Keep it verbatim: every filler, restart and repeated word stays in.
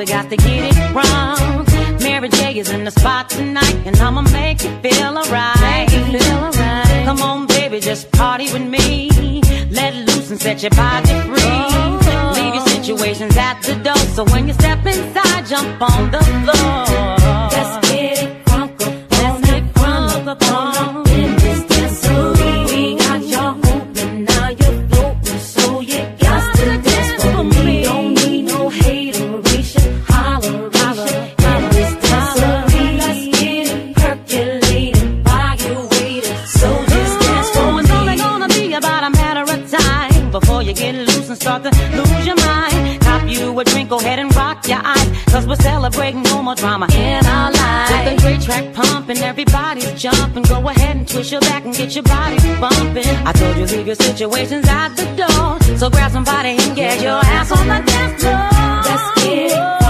we got to get it wrong. Mary J is in the spot tonight, and I'ma make you feel alright. Feel alright. Come on, baby, just party with me. Let loose and set your body free. Oh. Leave your situations at the door, so when you step inside, jump on the floor. Let's get it crunk up, let's get crunk up on in this dancery. We got y'all open, now you're floating, so you got to dance for me. Don't need no hateration, holler, holler in this dancery. Let's get it percolating, while you're waiting, so just dance for me. It's only gonna be about a matter of time before you get loose and start to lose your mind. Cop you a drink, go ahead and rock your eyes, cause we're celebrating no more drama in our lives. With a great track pumping, everybody's jumping. Go ahead and twist your back and get your body bumping. I told you leave your situations at the door, so grab somebody and get your ass on the dance floor. Let's get it